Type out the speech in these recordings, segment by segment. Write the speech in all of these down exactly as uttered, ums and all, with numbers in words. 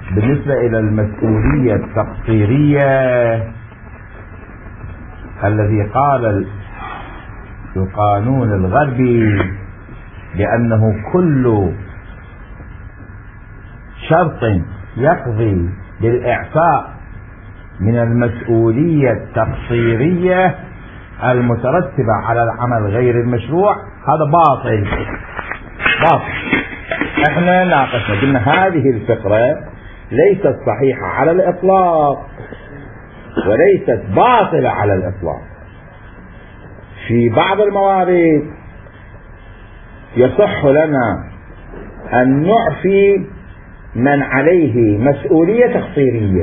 بالنسبة إلى المسؤولية التقصيرية الذي قال القانون الغربي بأنه كل شرط يقضي بالإعفاء من المسؤولية التقصيرية المترتبة على العمل غير المشروع هذا باطل باطل. احنا ناقشنا قلنا هذه الفكرة ليست صحيحة على الإطلاق وليست باطلة على الإطلاق. في بعض الموارد يصح لنا أن نعفي من عليه مسؤولية تقصيرية،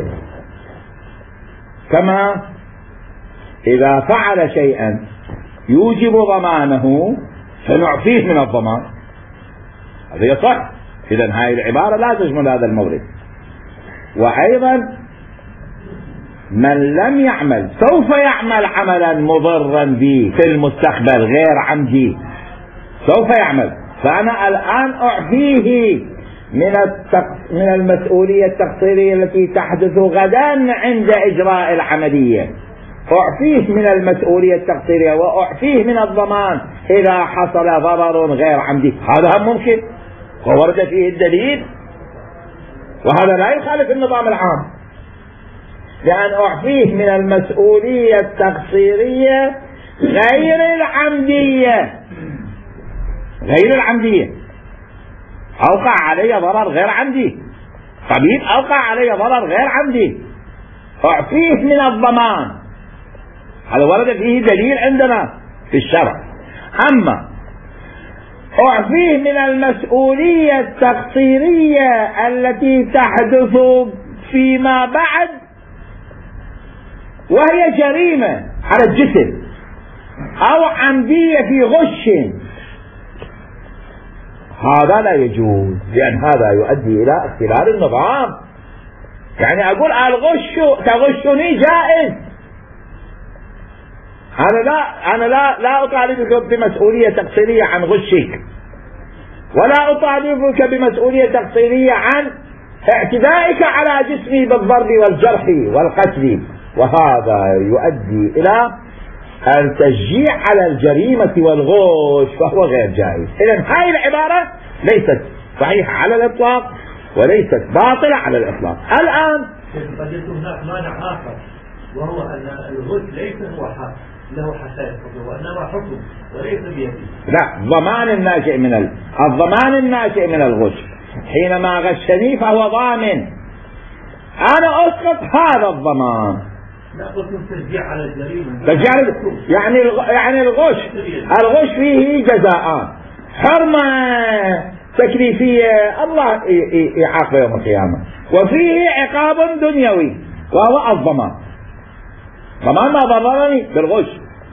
كما إذا فعل شيئا يوجب ضمانه فنعفيه من الضمان، هذا يصح. إذن هذه العبارة لا تشمل هذا المورد. وأيضا من لم يعمل سوف يعمل عملا مضرا به في المستقبل غير عمدي، سوف يعمل، فأنا الآن أعفيه من من المسؤولية التقصيرية التي تحدث غدا عند إجراء العملية، أعفيه من المسؤولية التقصيرية وأعفيه من الضمان إذا حصل ضرر غير عمدي. هذا هم ممكن وورد فيه الدليل، وهذا لا يخالف النظام العام، لأن أعفيه من المسؤولية التقصيرية غير العمدية غير العمدية أوقع علي ضرر غير عمدي، طبيب أوقع علي ضرر غير عمدي، أعفيه من الضمان، هذا ورد فيه دليل عندنا في الشرع. أما أعفيه من المسؤولية التقصيرية التي تحدث فيما بعد وهي جريمة على الجسم أو عمدية في غش، هذا لا يجوز، لأن هذا يؤدي إلى اختلال النظام. يعني أقول الغش تغشني جائز، أنا لا أنا لا لا أطالبك بمسؤولية تقصيرية عن غشك، ولا أطالبك بمسؤولية تقصيرية عن اعتدائك على جسمي بالضرب والجرح والقتل، وهذا يؤدي إلى التشجيع على الجريمة والغش فهو غير جائز. إذن هذه العبارة ليست صحيحة على الإطلاق وليست باطلة على الإطلاق. الآن قد يكون هناك مانع آخر، وهو أن الغش ليس هو حق له حساسية وإنما حكم وليس بيده. لا، الضمان الناشئ من ال... الضمان الناشئ من الغش، حينما غشني فهو ضامن، أنا أسقط هذا الضمان. لا، قلت تشجيع على الجريمة، تشجيع يعني يعني الغش الغش فيه جزاءان، حرمة تكليفية الله يعاقبه يوم القيامة، وفيه عقاب دنيوي وهو الضمان، ضمان ما ضررني بالغش.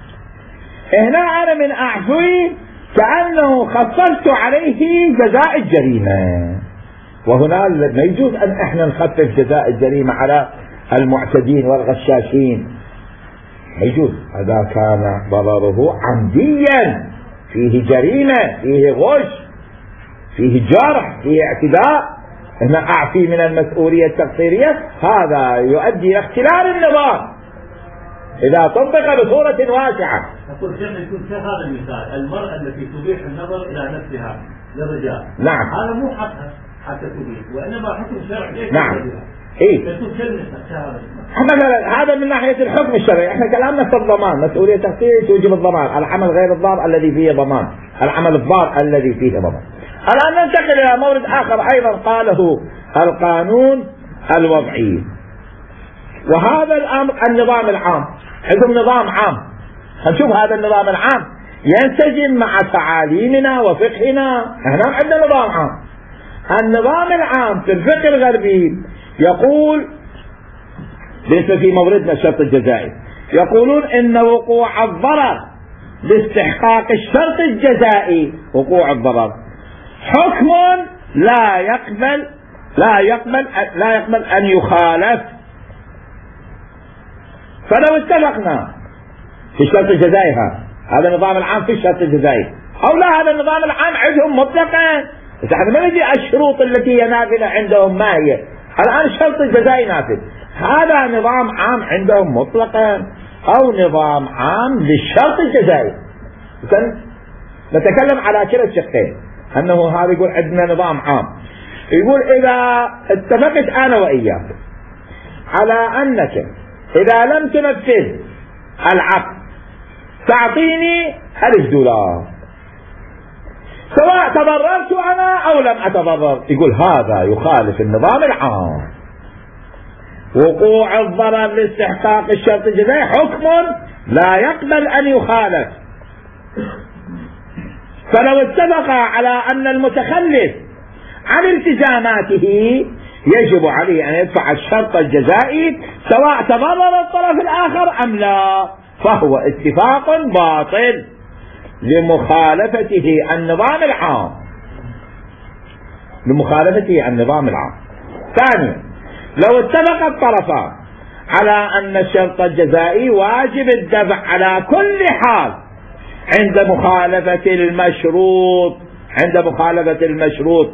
هنا أنا من أعفوي كأنه خففت عليه جزاء الجريمة، وهنا ما يجوز أن احنا نخفف جزاء الجريمة على المعتدين والغشاشين، ما يجوز. هذا كان ضرره عمديا، فيه جريمة، فيه غش، فيه جرح، فيه اعتداء، هنا أعفي من المسؤولية التقصيرية، هذا يؤدي إلى اختلال النظام إذا طبق بصورة واسعة. أقول كما يكون هذا المثال، المرأة التي تبيح النظر إلى نفسها للرجال، نعم، هذا مو حقها حتى تبيح، وإنما حكم شرعي ليس. نعم، إيه، مثلا هذا من ناحية الحكم الشرعي. احنا كلامنا في الضمان، مسؤولية تقصيرية توجب الضمان، العمل غير الضار الذي فيه ضمان، العمل الضار الذي فيه ضمان. الآن ننتقل إلى مورد آخر أيضا قاله القانون الوضعي، وهذا الأمر النظام العام، حكم نظام عام. هنشوف هذا النظام العام ينسجم مع تعاليمنا وفقهنا. احنا عندنا نظام عام، النظام العام في الفقه الغربي يقول ليس في موردنا الشرط الجزائي، يقولون ان وقوع الضرر لاستحقاق الشرط الجزائي، وقوع الضرر حكم لا يقبل لا يقبل لا يقبل ان يخالف. فلو اتفقنا في الشرط الجزائي، هذا النظام العام في الشرط الجزائي، او لا هذا النظام العام عندهم مطلقا، بس احنا ما ندري الشروط التي هي نافذة عندهم ما هي، الآن الشرط الجزائي نافذ. هذا نظام عام عندهم مطلقا أو نظام عام للشرط الجزائي؟ نتكلم على كلا الشقين، أنه هذا يقول عندنا نظام عام، يقول إذا اتفقت أنا وإياك على أنك إذا لم تنفذ العقد تعطيني ألف دولار سواء تضررت أنا أو لم أتضرر، يقول هذا يخالف النظام العام. وقوع الضرر لاستحقاق الشرط الجزائي حكم لا يقبل أن يخالف. فلو اتفق على أن المتخلف عن التزاماته يجب عليه أن يدفع الشرط الجزائي سواء تضرر الطرف الآخر أم لا، فهو اتفاق باطل لمخالفته النظام العام لمخالفته النظام العام. ثانيا، لو اتفق الطرفان على أن الشرط الجزائي واجب الدفع على كل حال عند مخالفة المشروط عند مخالفة المشروط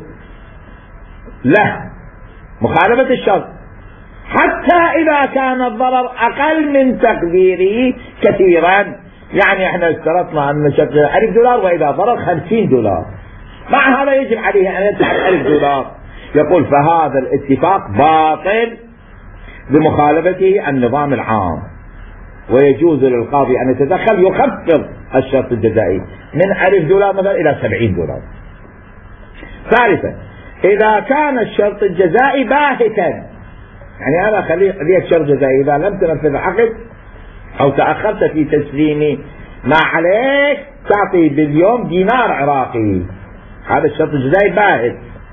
له مخالفة الشرط، حتى إذا كان الضرر أقل من تقديره كثيرا. يعني احنا اشترطنا أن الشرط ألف دولار وإذا ضرر خمسين دولار، مع هذا يجب عليه أن يدفع ألف دولار. يقول فهذا الاتفاق باطل لمخالفته النظام العام، ويجوز للقاضي أن يتدخل يخفض الشرط الجزائي من ألف دولار مثلا إلى سبعين دولار. ثالثا، إذا كان الشرط الجزائي باهتا، يعني أنا خليك شرط جزائي إذا لم تنفذ العقد أو تأخرت في تسليم ما عليك تعطي باليوم دينار عراقي، هذا الشرط الجزائي باهت،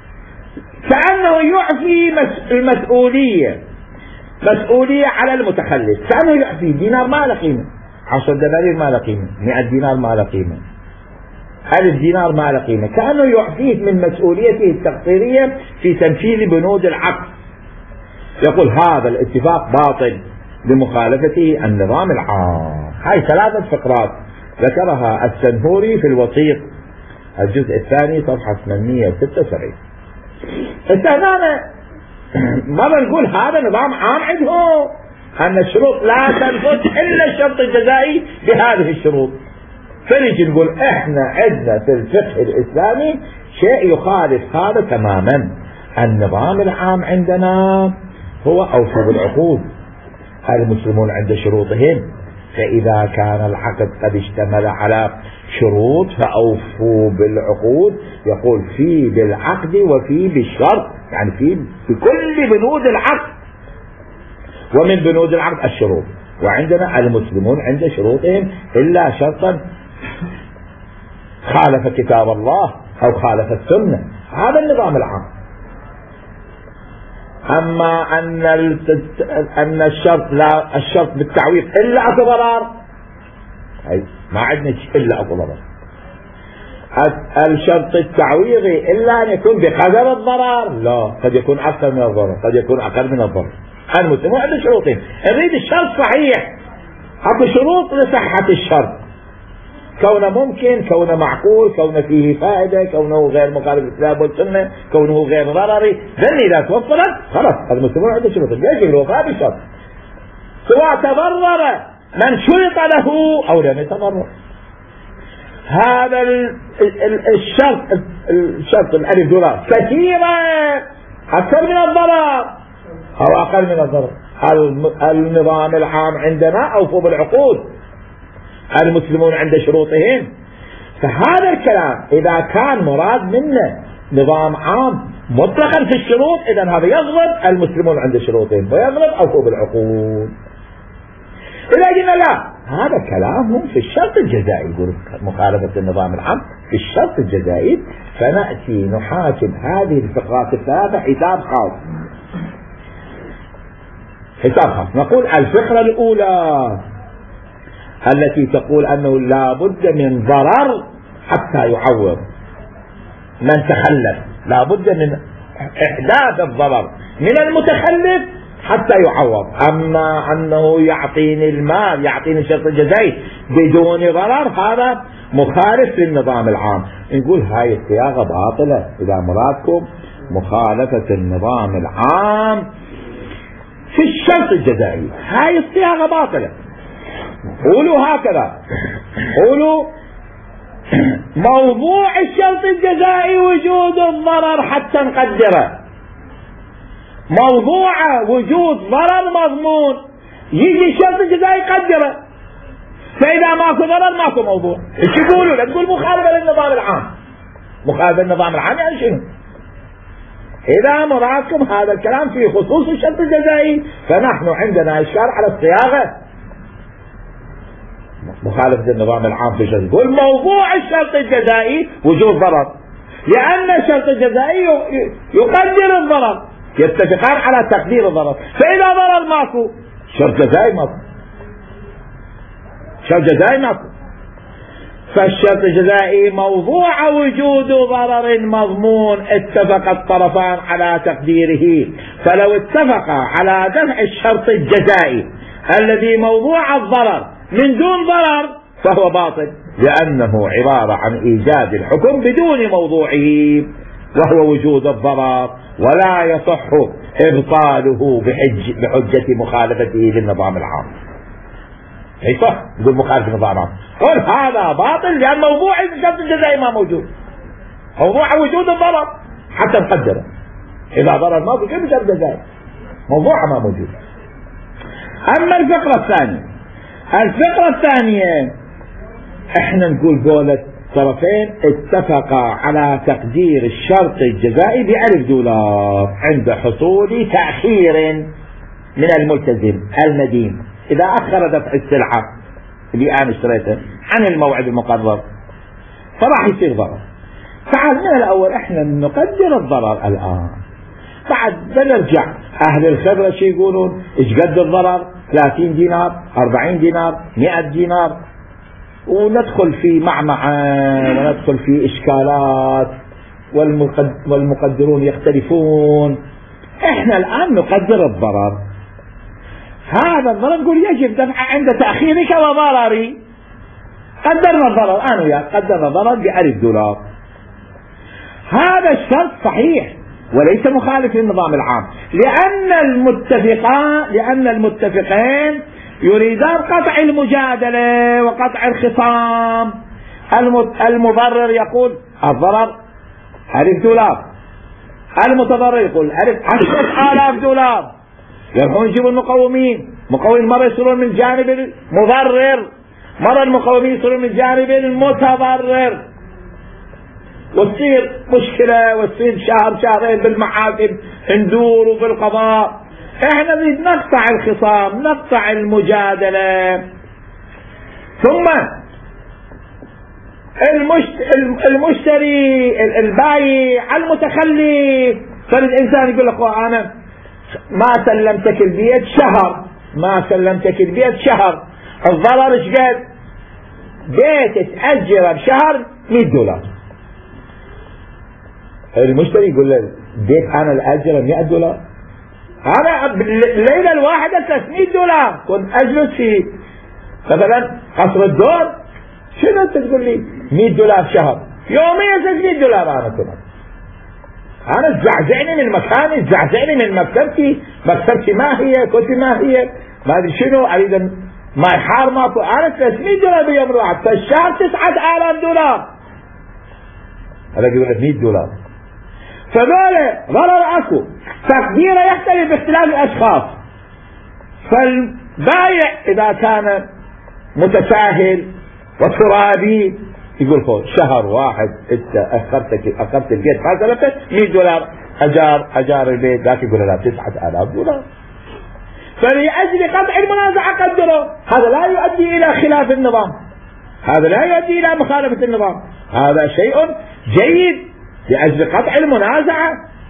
كأنه يعفي المسؤولية مسؤولية على المتخلف، كأنه يعفي دينار ما له قيمة، عشر دنانير ما له قيمة، مئة دينار ما له قيمة، ألف دينار ما له قيمة، كأنه يعفيه من مسؤوليته التقديرية في تنفيذ بنود العقد. يقول هذا الاتفاق باطل لمخالفته النظام العام. هاي ثلاثة فقرات ذكرها السنهوري في الوسيط الجزء الثاني صفحة ثمانمئة وستة وسبعين. استهدانا مرة نقول هذا نظام عام عندهم، أن الشروط لا تنفذ إلا الشرط الجزائي بهذه الشروط. فنجي نقول احنا عندنا في الفقه الإسلامي شيء يخالف هذا تماما. النظام العام عندنا هو أوفوا بالعقود، المسلمون عند شروطهم، فإذا كان العقد قد اشتمل على شروط فأوفوا بالعقود. يقول في بالعقد وفي بالشرط، يعني في بكل بنود العقد، ومن بنود العقد الشروط. وعندنا المسلمون عند شروطهم إلا شرطا خالف كتاب الله أو خالف السنة، هذا النظام العام. أما أن أن الشرط لا الشرط بالتعويض إلا أكو ضرر، أي ما عندنا إلا أكو ضرر. الشرط التعويضي إلا أن يكون بقدر الضرر، لا، قد يكون أكثر من الضرر، قد يكون أقل من الضرر. المسلمون عنده شروطين، نريد الشرط صحيح، أكو شروط لصحة الشرط، كونه ممكن، كونه معقول، كونه فيه فائدة، كونه غير مخالف للكتاب والسنة، كونه غير ضرري. ذن إذا توفرت خلاص المسلمون عنده شروط، يجب الوفاء بالشرط سواء تضرر من شرط له أو لم يتضرر. هذا الشرط الشرط الألف دولار كثيرا أكثر من الضرر أو أقل من الضرر. النظام العام عندنا أوفوا بالعقود، المسلمون عند شروطهم. فهذا الكلام إذا كان مراد منه نظام عام مطلقا في الشروط، إذن هذا يضرب المسلمون عند شروطهم ويضرب أوفوا بالعقود. إذا قلنا لا، هذا كلامهم في الشرط الجزائي، يقول مخالفة النظام العام في الشرط الجزائي، فنأتي نحاسب هذه الفقرات الثلاثة حساب خاص. حساب خاص نقول الفقرة الأولى التي تقول أنه لا بد من ضرر حتى يعوض من تخلف، لا بد من إحداث الضرر من المتخلف حتى يعوض. أما أنه يعطيني المال، يعطيني الشرط الجزائي بدون ضرر، هذا مخالف للنظام العام. نقول هاي الصياغة باطلة. إذا مرادكم مخالفة النظام العام في الشرط الجزائي. هاي الصياغة باطلة. قولوا هكذا، قولوا موضوع الشرط الجزائي وجود الضرر حتى نقدره. موضوع وجود ضرر مضمون، يجي الشرط الجزائي يقدره. فإذا ماكو ضرر ماكو موضوع. ايش يقولوا؟ لا تقول مخالفة للنظام العام. مخالفة للنظام العام يعني شنو؟ إذا مرادكم هذا الكلام في خصوص الشرط الجزائي فنحن عندنا إشكال على الصياغة. مخالفة النظام العام في الشرط، يقول موضوع الشرط الجزائي وجود ضرر، لأن الشرط الجزائي يقدر الضرر، يتفقان على تقدير الضرر. فإذا ضرر ماكو شرط جزائي ماكو، شرط جزائي ماكو. فالشرط الجزائي موضوع وجود ضرر مضمون اتفق الطرفان على تقديره. فلو اتفق على دفع الشرط الجزائي الذي موضوع الضرر من دون ضرر فهو باطل، لأنه عبارة عن إيجاد الحكم بدون موضوعه وهو وجود الضرر، ولا يصح إبطاله بحج بحجة مخالفته للنظام العام. اي صح، يقول مخالف النظام العام، قل هذا باطل لأن موضوع الشرط الجزائي ما موجود، موضوع وجود الضرر حتى نقدره. إذا ضرر ما في شيء شرط جزائي، موضوع ما موجود. أما الفقرة الثانية، الفقرة الثانية احنا نقول دولة طرفين اتفقا على تقدير الشرط الجزائي بألف دولار عند حصول تأخير من الملتزم المدين إذا أخر دفع السلعة اللي أنا اشتريتها عن الموعد المقرر فراح يصير ضرر. فعاد من الأول احنا نقدر الضرر الآن، بعد بنرجع أهل الخبرة شي يقولون ايش قد الضرر، ثلاثين دينار، أربعين دينار، مئة دينار، وندخل في معمعة وندخل في إشكالات والمقدرون يختلفون. احنا الآن نقدر الضرر. هذا الضرر نقول يجب دفعه عند تأخيرك وضرري. قدرنا الضرر أنا وياك، قدرنا الضرر بألف دولار. هذا الشرط صحيح وليس مخالف للنظام العام، لأن المتفقان لأن المتفقين يريدان قطع المجادلة وقطع الخصام. المضرر يقول الضرر ألف دولار، المتضرر يقول ألف عشرة آلاف دولار. يروحون يجيبوا المقومين، مقومين مرة يصيرون من جانب المضرر، مرة المقومين يصيرون من جانب المتضرر، وتصير مشكلة وتصير شهر شهرين بالمحاكم ندور وفي القضاء. احنا نريد نقطع الخصام، نقطع المجادلة. ثم المشتري البايع المتخلي، فالإنسان يقول لك أنا ما سلمتك البيت شهر، ما سلمتك البيت شهر، الضرر ايش قد؟ بيت تأجره بشهر مئة دولار. المشتري يقول له بيت انا الأجره مئة دولار، انا الليله الواحده ثلاثمئة دولار كنت اجلس في مثلا قصر الدور، شنو انت تقول لي مئة دولار شهر؟ يوميا ثلاثمئة دولار انا كنت انا تزعزعني من مكاني، تزعزعني من مكتبتي، مكتبتي ما هي، كتبي ما هي، ما ادري شنو، اريد ما يحار ماكو، انا ثلاثمئة دولار بيوم واحد، فالشهر تسعة آلاف دولار. هذا يقول لك مئة دولار. فذولا ضرر اكو، تقديره يختلف باختلاف الاشخاص. فالبايع اذا كان متساهل وترابي يقول فوق شهر واحد انت اخرتك اخرت البيت ما سلفت مئة دولار اجار اجار البيت، ذاك يقول لا تسعة آلاف دولار. فلأجل قطع المنازعة قدره. هذا لا يؤدي الى خلاف النظام، هذا لا يؤدي الى مخالفة النظام، هذا شيء جيد لأجل قطع المنازعة.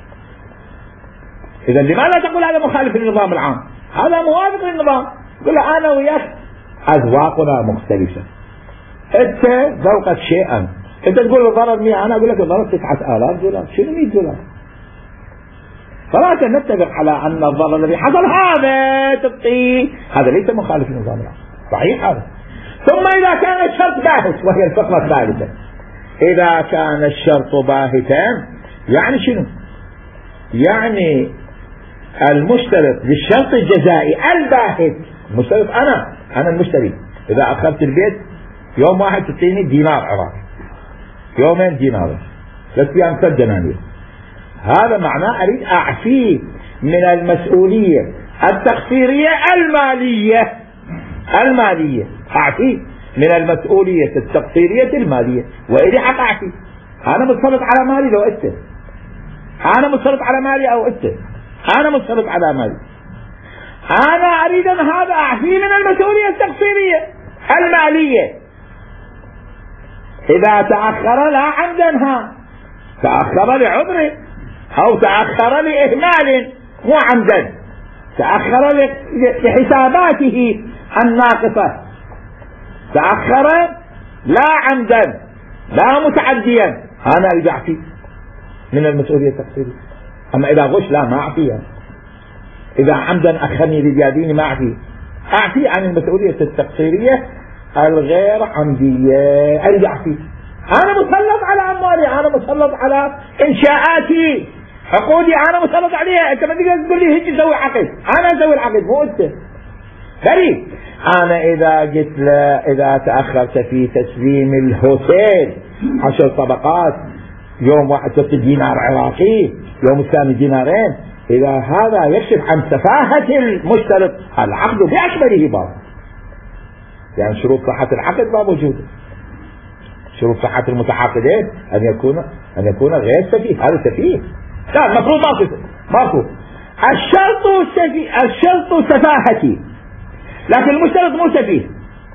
إذا لماذا تقول هذا مخالف للنظام العام؟ هذا موافق للنظام. قل أنا وياك أذواقنا مختلفة، أنت ذوقك شيئا، أنت تقول الضرر مئة، أنا أقول لك الضرر تسعة آلاف دولار، شنو مئة دولار؟ فلا نتفق على أن الضرر الذي حصل هذا تبقي، هذا ليس مخالف للنظام العام، صحيح هذا. ثم إذا كان الشرط باهت، وهي الفقرة الثالثة، إذا كان الشرط باهتا يعني شنو؟ يعني المشترط للشرط الجزائي الباهت، المشترط أنا أنا المشتري، إذا أخذت البيت يوم واحد تعطيني دينار عراقي، يومين دينار، ثلاث أيام ثلاث دنانير، هذا معناه أريد أعفيه من المسؤولية التقصيرية المالية المالية أعفيه من المسؤولية التقصيرية المالية، وإلي حق أعفيه. أنا متسلط على مالي لو أنت، أنا متسلط على مالي أو أنت، أنا متسلط على مالي، أنا أريد أن هذا أعفيه من المسؤولية التقصيرية المالية. إذا تأخر لا عمدا، ها تأخر لعذر أو تأخر لإهمال مو عمدا، تأخر لحساباته الناقصة، تأخر لا عمدا لا متعديا، أنا أريد أعفيه من المسؤولية التقصيرية. أما إذا غش لا ما أعفيه، إذا عمدا أخرني لزياديني ما أعفيه، أعفيه عن المسؤولية التقصيرية الغير عمدية، أريد أعفيه. أنا مسلط على أموالي، أنا مسلط على إنشاءاتي، عقودي أنا مسلط عليها، أنت ما تقدر تقول لي هيك سوي عقد، أنا أسوي العقد مو أنت. بريء. أنا إذا قلت له إذا تأخرت في تسليم الهوتيل عشر طبقات يوم واحد تعطي دينار عراقي، يوم الثاني دينارين، إذا هذا يكشف عن سفاهة المشترط، العقد بأكمله باطل، يعني شروط صحة العقد ما موجودة، شروط صحة المتعاقدين أن يكون أن يكون غير سفيه، هذا سفيه، لا المفروض مفروض الشرط سفيه، الشرط سفاهتي، لكن المشترط مو سفيه.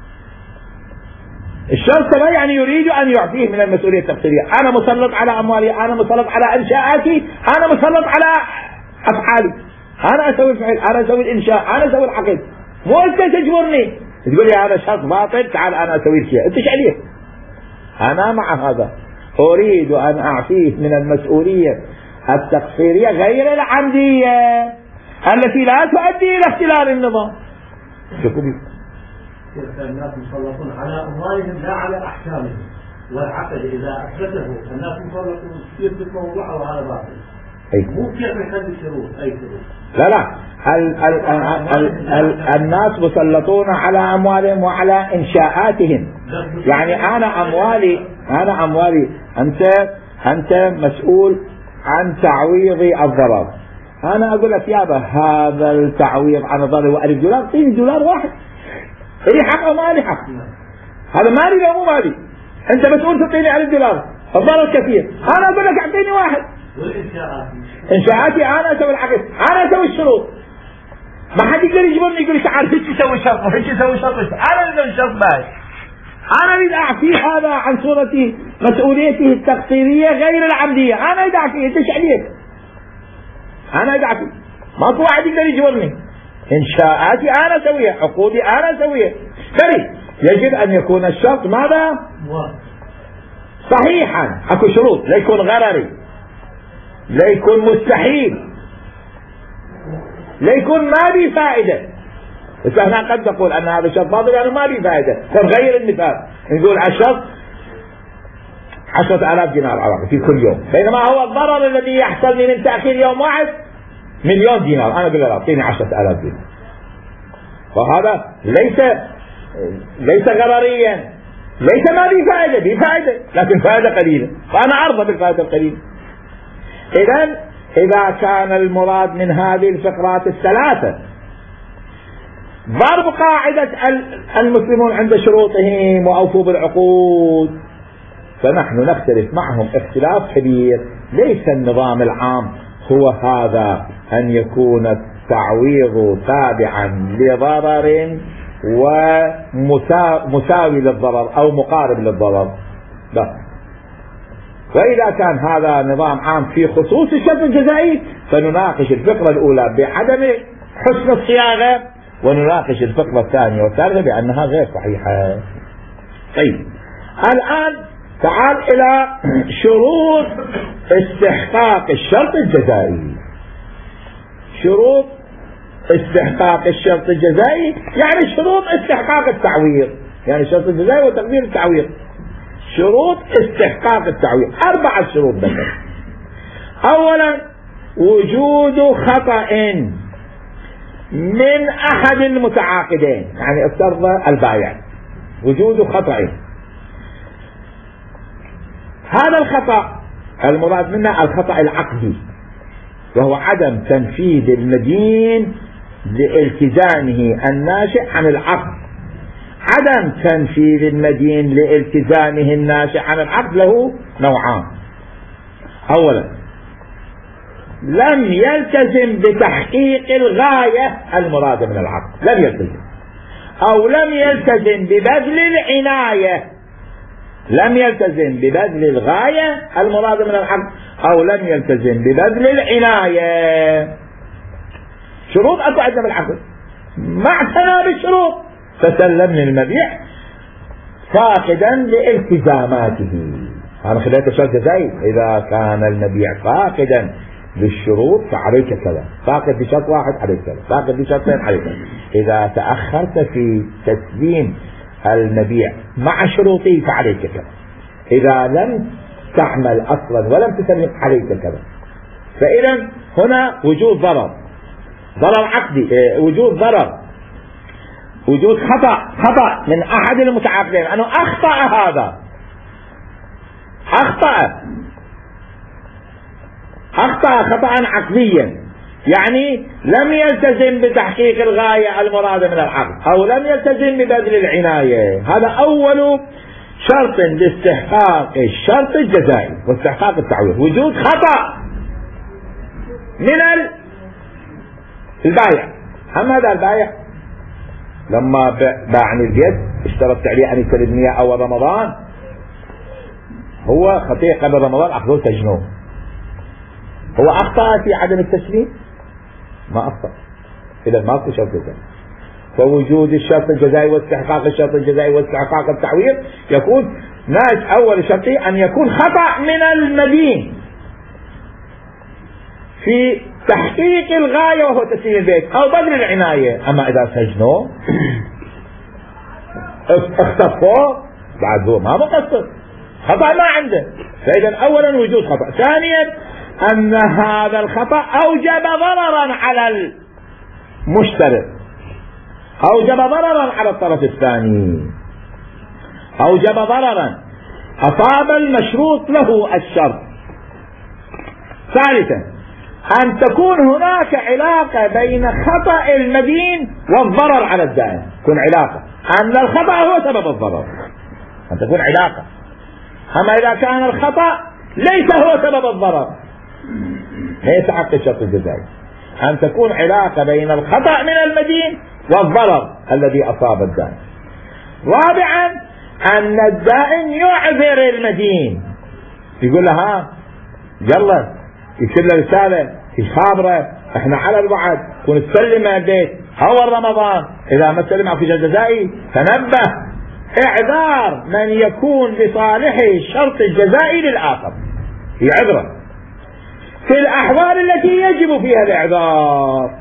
الشرط سفاه يعني يريد أن يعفيه من المسؤولية التقصيرية، أنا مسلط على أموالي، أنا مسلط على إنشاءاتي، أنا مسلط على أفعالي، أنا أسوي الفعل، أنا أسوي الإنشاء، أنا أسوي العقد، مو أنت تجبرني تقول لي هذا شرط باطل تعال أنا أسوي الشيء، أنت عليه. أنا مع هذا أريد أن أعفيه من المسؤولية التقصيرية غير العمدية التي لا تؤدي إلى اختلال النظام. شوفوا بي الناس مسلطون على أموالهم لا على أحكامهم، والعقد إذا أثبته الناس مسلطون كيف تطلعوا وهذا باطل. أي. مو كيف يخلي شروط أي شروط. لا لا ال ال ال ال ال الناس مسلطون على أموالهم وعلى إنشاءاتهم. يعني أنا أموالي أنا أموالي أنت أنت مسؤول عن تعويض الضرر، أنا أقول لك يابا هذا التعويض عن الضرر وألف دولار، اعطيني دولار واحد، لي حق أو ما لي حق، هذا مالي لو مو مالي، أنت مسؤول تعطيني ألف دولار، الضرر كثير، أنا أقول لك أعطيني واحد. إنشاءاتي أنا أسوي العقد، أنا أسوي الشروط، ما حد يقدر يجبرني يقول لي تعال هيك تسوي شرط وهيك تسوي شرط، أنا اللي شرط باي، أنا أريد أعفيه هذا عن صورة مسؤوليته التقصيرية غير العمدية، أنا أريد أعفيه، أنت إيش عليك؟ أنا أريد أعفيه، ماكو واحد يقدر يجبرني، إنشاءاتي أنا أسويها، عقودي أنا أسويها، بري يجب أن يكون الشرط ماذا؟ صحيحا، أكو شروط، لا يكون غرري، لا يكون مستحيل، لا يكون ما بي فائدة. فهنا قد نقول أن هذا الشرط باطل يعني ما بي فائدة، فنغير المثال نقول الشرط عشرة آلاف دينار عراقي في كل يوم، بينما هو الضرر الذي يحصل لي من تأخير يوم واحد مليون دينار، أنا أقول له أعطيني عشرة آلاف دينار، وهذا ليس ليس غرريا، ليس ما بي فائدة، بي فائدة لكن فائدة قليلة، فأنا أرضى بالفائدة القليلة. إذن إذا كان المراد من هذه الفقرات الثلاثة ضرب قاعدة المسلمون عند شروطهم وأوفوا بالعقود، فنحن نختلف معهم اختلاف كبير. ليس النظام العام هو هذا أن يكون التعويض تابعا لضرر ومساوي للضرر أو مقارب للضرر، لا. وإذا كان هذا نظام عام في خصوص الشرط الجزائي فنناقش الفقرة الأولى بعدم حسن الصياغة، ونناقش الفقرة الثانية والثالثة بأنها غير صحيحة. طيب الآن تعال إلى شروط استحقاق الشرط الجزائي. شروط استحقاق الشرط الجزائي يعني شروط استحقاق التعويض، يعني الشرط الجزائي وتقدير التعويض. شروط استحقاق التعويض أربعة شروط ذكر. أولا وجود خطأ من أحد المتعاقدين، يعني افترض البائع وجود خطأ، هذا الخطأ المراد منه الخطأ العقدي، وهو عدم تنفيذ المدين لالتزامه الناشئ عن العقد. عدم تنفيذ المدين لالتزامه الناشئ عن العقد له نوعان: أولا لم يلتزم بتحقيق الغاية المرادة من العقد، لم يلتزم، أو لم يلتزم ببذل العناية، لم يلتزم ببذل الغاية المرادة من العقد، أو لم يلتزم ببذل العناية. شروط أكو عندنا بالعقد، ما اعتنى بالشروط فسلم للمبيع فاقدا لالتزاماته. أنا خليته شرط جزائي: إذا كان المبيع فاقدا للشروط فعليك كذا، فاقد لشرط واحد عليك كذا، فاقد لشرطين عليك كذا. إذا تأخرت في تسليم المبيع مع شروطه فعليك كذا، إذا لم تعمل أصلا ولم تسلم عليك كذا. فإذا هنا وجود ضرر، ضرر عقدي، وجود ضرر، وجود خطأ، خطأ من أحد المتعاقدين، أنه أخطأ، هذا أخطأ أخطأ خطأ عقديا، يعني لم يلتزم بتحقيق الغاية المرادة من العقد، أو لم يلتزم ببذل العناية. هذا أول شرط لاستحقاق الشرط الجزائي واستحقاق التعويض، وجود خطأ من البائع. أما هذا البائع لما باعني البيت اشترطت عليه أن يسلم مياه أول رمضان، هو خطيئة قبل رمضان أخذوه سجنوه، هو أخطأ في عدم التسليم؟ ما أخطأ، إذا ماكو شرط جزائي. فوجود الشرط الجزائي واستحقاق الشرط الجزائي واستحقاق التعويض يكون ناس أول شرطي أن يكون خطأ من المدين في تحقيق الغاية وهو تسليم البيت أو بذل العناية. أما إذا سجنوه اختفوه بعد هو ما مقصر، خطأ ما عنده. فإذا أولا وجود خطأ. ثانيا أن هذا الخطأ أوجب ضررا على المشترك، أوجب ضررا على الطرف الثاني، أوجب ضررا أصاب المشروط له الشرط. ثالثا أن تكون هناك علاقة بين خطأ المدين والضرر على الدائن، تكون علاقة أن الخطأ هو سبب الضرر، أن تكون علاقة. أما إذا كان الخطأ ليس هو سبب الضرر ليس حق الشرط الجزائي. أن تكون علاقة بين الخطأ من المدين والضرر الذي أصاب الدائن. رابعا أن الدائن يعذر المدين، يقول له ها يلا، يكتب له رسالة يخابره احنا على الوعد كون تسلم البيت أول رمضان، إذا ما تسلم في شرط جزائي تنبه. إعذار من يكون لصالحه الشرط الجزائي للآخر، يعذره في الأحوال التي يجب فيها الإعذار.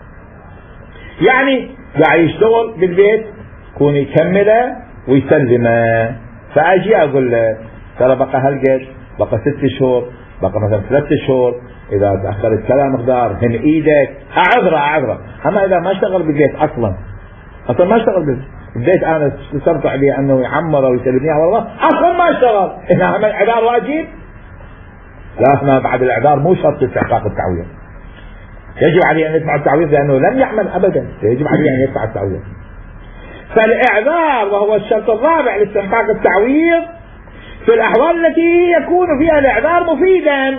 يعني قاعد يشتغل بالبيت كون يكمله ويسلمه، فأجي أقول له ترى بقى هالقد، بقى ست شهور، بقى مثلا ثلاث شهور، إذا تأخرت كذا مقدار هم إيدك، أعذره أعذره. أما إذا ما اشتغل بالبيت أصلا أصلا ما اشتغل بالبيت البيت أنا صرت عليه أنه يعمره ويسلم إياه والله أصلا ما اشتغل، هنا عمل إعذار واجب؟ لا، احنا بعد الإعذار مو شرط استحقاق التعويض، يجب عليه أن يدفع التعويض لأنه لم يعمل أبدا، يجب عليه أن يدفع التعويض. فالإعذار وهو الشرط الرابع لاستحقاق التعويض في الأحوال التي يكون فيها الإعذار مفيدا.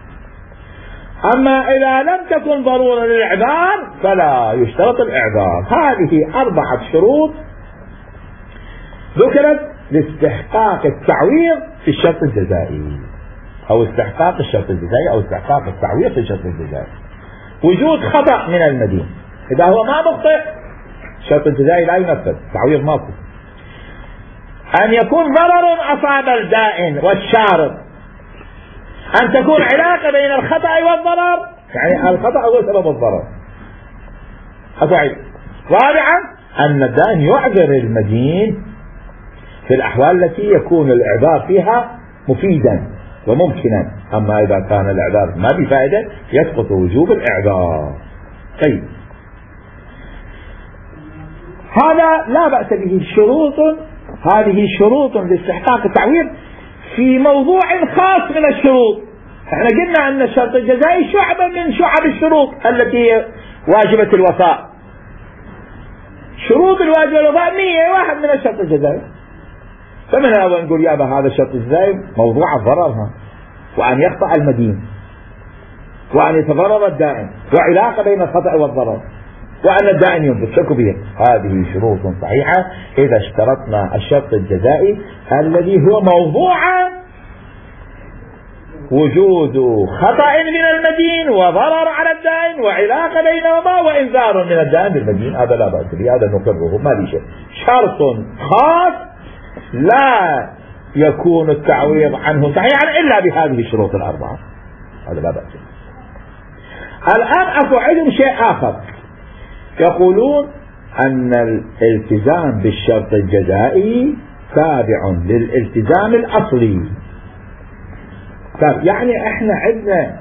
أما إذا لم تكن ضرورة للإعذار فلا يشترط الإعذار. هذه أربعة شروط ذكرت لاستحقاق التعويض في الشرط الجزائي، أو استحقاق الشرط الجزائي، أو استحقاق التعويض في الشرط الجزائي. وجود خطأ من المدين، إذا هو ما مخطئ الشرط الجزائي لا ينفذ، تعويض ماكو. أن يكون ضرر أصاب الدائن والشارط، أن تكون علاقة بين الخطأ والضرر، يعني الخطأ هو سبب الضرر. رابعا أن الدائن يعذر المدين في الأحوال التي يكون الإعذار فيها مفيدا، وممكنا. أما إذا كان الإعذار ما بفائدة يسقط وجوب الإعذار. طيب هذا لا بأس به. شروط، هذه شروط لاستحقاق التعويض في موضوع خاص من الشروط. احنا قلنا أن الشرط الجزائي شعبة من شعب الشروط التي واجبة الوفاء. شروط الواجب الوفاء مية واحد من الشرط الجزائي. فمن هذا نقول يابا هذا الشرط الجزائي موضوع ضررها، وأن يخطأ المدين، وأن يتضرر الدائن، وعلاقة بين الخطأ والضرر، وأن الدائن ينبت. شكو بها هذه شروط صحيحة إذا اشترطنا الشرط الجزائي الذي هو موضوع وجود خطأ من المدين وضرر على الدائن وعلاقة بينهما وإنذار من الدائن بالمدين. هذا لا بأس به، هذا نقره ما لي شيء. شرط خاص لا يكون التعويض عنه صحيحا إلا بهذه الشروط الأربعة، هذا لا بأس به. الآن أكو عندهم شيء آخر، يقولون أن الالتزام بالشرط الجزائي تابع للالتزام الأصلي. يعني احنا عندنا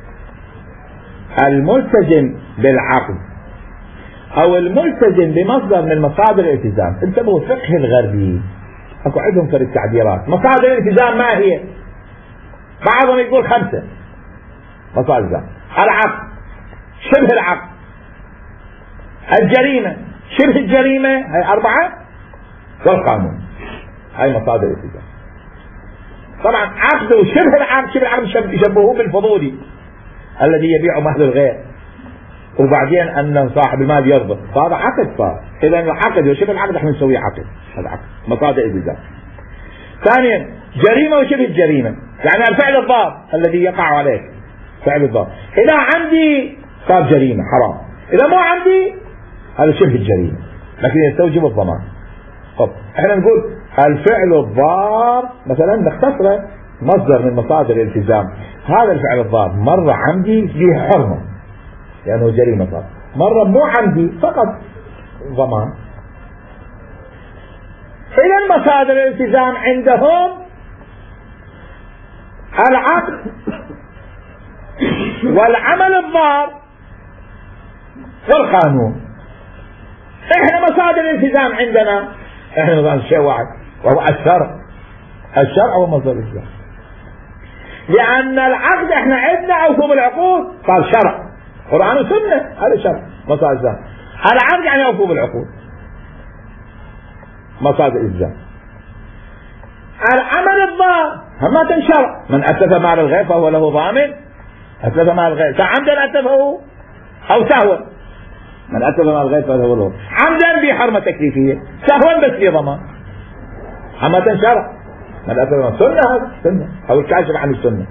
الملتزم بالعقد او الملتزم بمصدر من مصادر الالتزام. انتبهوا الفقه الغربي اكو عندهم فرق تعبيرات. مصادر الالتزام ما هي؟ بعضهم يقول خمسة مصادر الالتزام: العقد، شبه العقد، الجريمة، شبه الجريمة، هاي أربعة، والقانون. هاي مصادر الالتزام. طبعا عقد وشبه العقد، شبه العقد يشبهوه بالفضولي الذي يبيع مهل الغير، وبعدين أن صاحب المال يرضى، فهذا عقد صار. إذا العقد وشبه العقد احنا نسويه عقد. هذا عقد مصادر الالتزام. ثانيا جريمة وشبه الجريمة، يعني الفعل الضار الذي يقع عليك، فعل الضار. إذا عندي صار جريمة حرام، إذا مو عندي هذا شبه الجريمة لكن يستوجب الضمان. طب احنا نقول الفعل الضار مثلا نختصره مصدر من مصادر الالتزام. هذا الفعل الضار مرة عندي فيه حرمة لأنه جريمة صار، مرة مو عندي فقط ضمان. إذا مصادر الالتزام عندهم العقد والعمل الضار والقانون. احنا مصادر الالتزام عندنا احنا نظام شيء واحد وهو الشرع. الشرع هو مصدر الالتزام، لأن العقد احنا عندنا أوفوا بالعقود صار شرع، قرآن وسنة، هذا شرع مصادر الالتزام. العقد يعني أوفوا بالعقود مصادر الالتزام. العمل الضار هم تنشرع، من أتلف مال الغير فهو له ضامن. أتلف مال الغير عمدا أتلفه أو سهوا، من أتلف مال الغير فهو له عمدا بحرمة تكليفية، سهوا بس في ضمان. هم تنشرع من أتلف مال سنة، هذا سنة أو الكاشف عن السنة.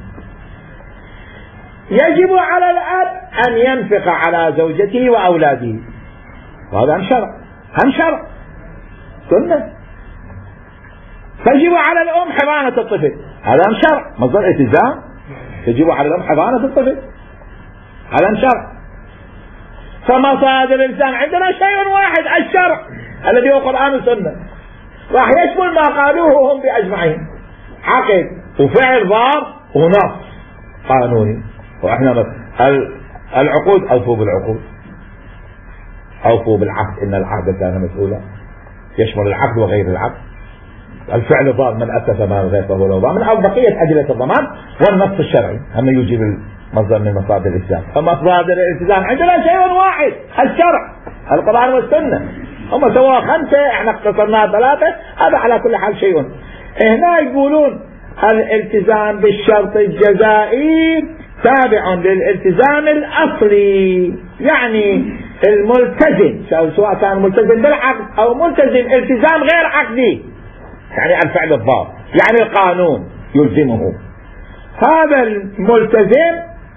يجب على الأب أن ينفق على زوجته وأولاده، وهذا هم شرع، هم شرع سنة. تجب على الأم حضانة الطفل، هذا هم شرع مصدر التزام. تجب على الأم حضانة الطفل، هذا هم شرع. فمصادر الالتزام عندنا شيء واحد، الشرع الذي هو قرآن وسنة، راح يشمل ما قالوه هم بأجمعين: عقد وفعل ضار ونص قانوني. واحنا العقود أوفوا بالعقود، أوفوا بالعقد إن العقد كان مسؤولا، يشمل العقد وغير العقد. الفعل ضار من أتلف مال الغير فهو له ضامن، أو بقية أدلة الضمان. والنص الشرعي هم يجيب المصدر من مصادر الالتزام. فمصادر الالتزام عندنا شيء واحد، الشرع، القرآن والسنة. هم سواء خمسة احنا اختصرناها ثلاثة، هذا على كل حال شيء. هنا يقولون الالتزام بالشرط الجزائي تابع للالتزام الأصلي، يعني الملتزم سواء كان ملتزم بالعقد أو ملتزم التزام غير عقدي، يعني الفعل الضار، يعني القانون يلزمه. هذا الملتزم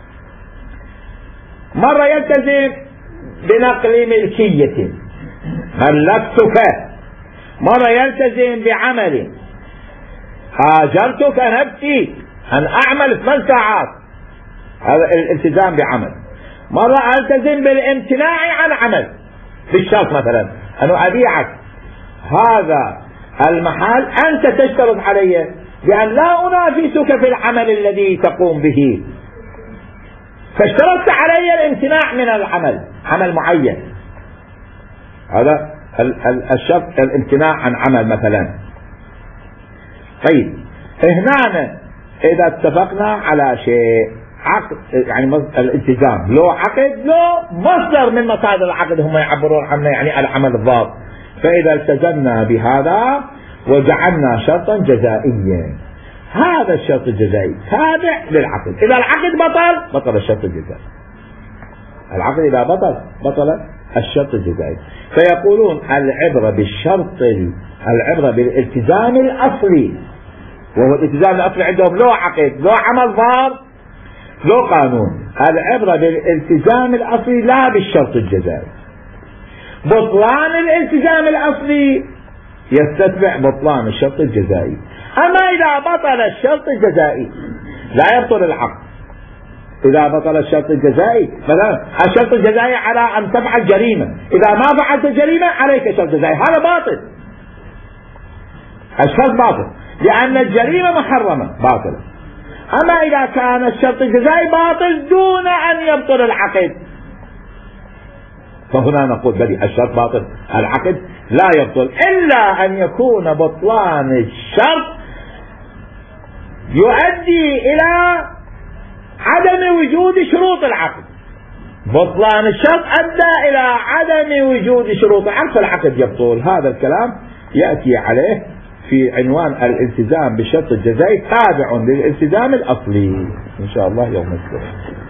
مرة يلتزم بنقل ملكية، ملكتك، مرة يلتزم بعمل، هاجرتك نفسي أن أعمل ثمان ساعات، هذا الالتزام بعمل. مرة ألتزم بالامتناع عن عمل بالشرط، مثلا أنا أبيعك هذا المحل أنت تشترط علي لأن لا أنافسك في العمل الذي تقوم به، فاشترطت علي الامتناع من العمل، عمل معين. هذا الشرط الامتناع عن عمل مثلا. طيب هنا إذا اتفقنا على شيء عقد، يعني الالتزام له عقد له مصدر من مصادر العقد هم يعبرون عنه يعني العمل الضار، فإذا التزمنا بهذا وجعلنا شرطا جزائيا، هذا الشرط الجزائي تابع للعقد. إذا العقد بطل بطل الشرط الجزائي، العقد إذا بطل بطل الشرط الجزائي. فيقولون العبرة بالشرط، العبرة بالالتزام الأصلي، وهو الالتزام الأصلي عندهم له عقد له عمل ضار له قانون. العبرة بالالتزام الأصلي لا بالشرط الجزائي. بطلان الالتزام الأصلي يستتبع بطلان الشرط الجزائي. أما إذا بطل الشرط الجزائي لا يبطل العقد. إذا بطل الشرط الجزائي، مثلا الشرط الجزائي على أن تفعل جريمة، إذا ما فعلت جريمة عليك شرط جزائي، هذا باطل، الشرط باطل لأن الجريمة محرمة باطلة. أما إذا كان الشرط الجزائي باطل دون أن يبطل العقد، فهنا نقول بلي الشرط باطل، العقد لا يبطل إلا أن يكون بطلان الشرط يؤدي إلى عدم وجود شروط العقد. بطلان الشرط أدى إلى عدم وجود شروط العقد فالعقد يبطل. هذا الكلام يأتي عليه في عنوان الالتزام بالشرط الجزائي تابع للالتزام الأصلي إن شاء الله يوم السبت.